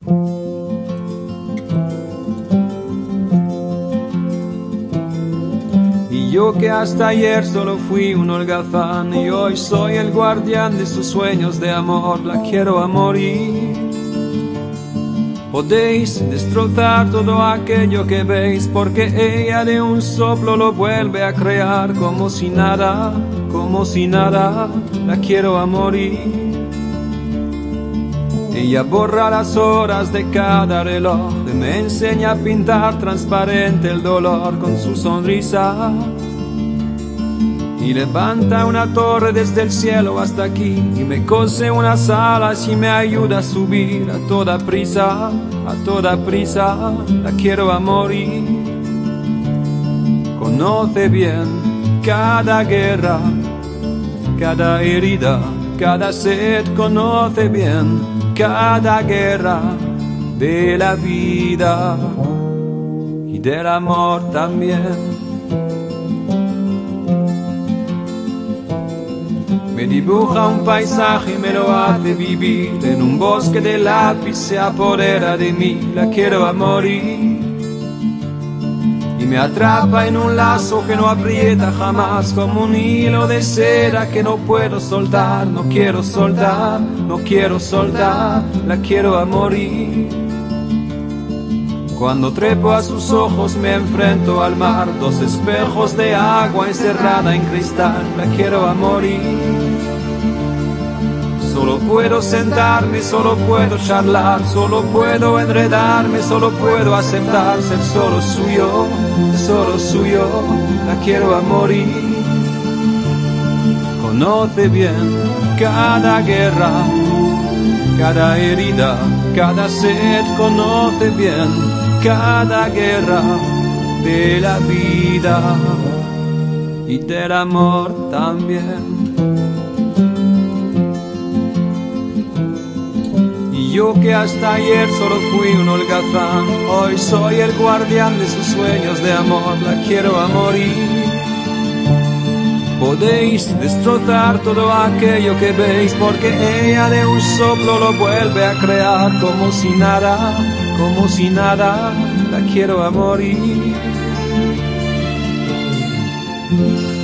Y yo que hasta ayer solo fui un holgazán, y hoy soy el guardián de sus sueños de amor, la quiero a morir. Podéis destrozar todo aquello que veis, porque ella de un soplo lo vuelve a crear, como si nada, la quiero a morir. Ella borra las horas de cada reloj, me enseña a pintar transparente el dolor con su sonrisa, y levanta una torre desde el cielo hasta aquí, y me cose unas alas y me ayuda a subir a toda prisa, la quiero a morir. Conoce bien cada guerra, cada herida, cada sed, conoce bien cada guerra de la vida y del amor también. Me dibuja un paisaje y me lo hace vivir, en un bosque de lápiz se apodera de mí, la quiero a morir. Y me atrapa en un lazo que no aprieta jamás, como un hilo de seda que no puedo soltar, no quiero soltar, la quiero a morir. Cuando trepo a sus ojos me enfrento al mar, dos espejos de agua encerrada en cristal, la quiero a morir. Solo puedo sentarme, solo puedo charlar, solo puedo enredarme, solo puedo aceptar ser solo suyo, la quiero a morir. Conoce bien cada guerra, cada herida, cada sed, conoce bien cada guerra de la vida y del amor también. Y yo que hasta ayer solo fui un holgazán, hoy soy el guardián de sus sueños de amor, la quiero a morir. Podéis destrozar todo aquello que veis, porque ella de un soplo lo vuelve a crear, como si nada, la quiero a morir.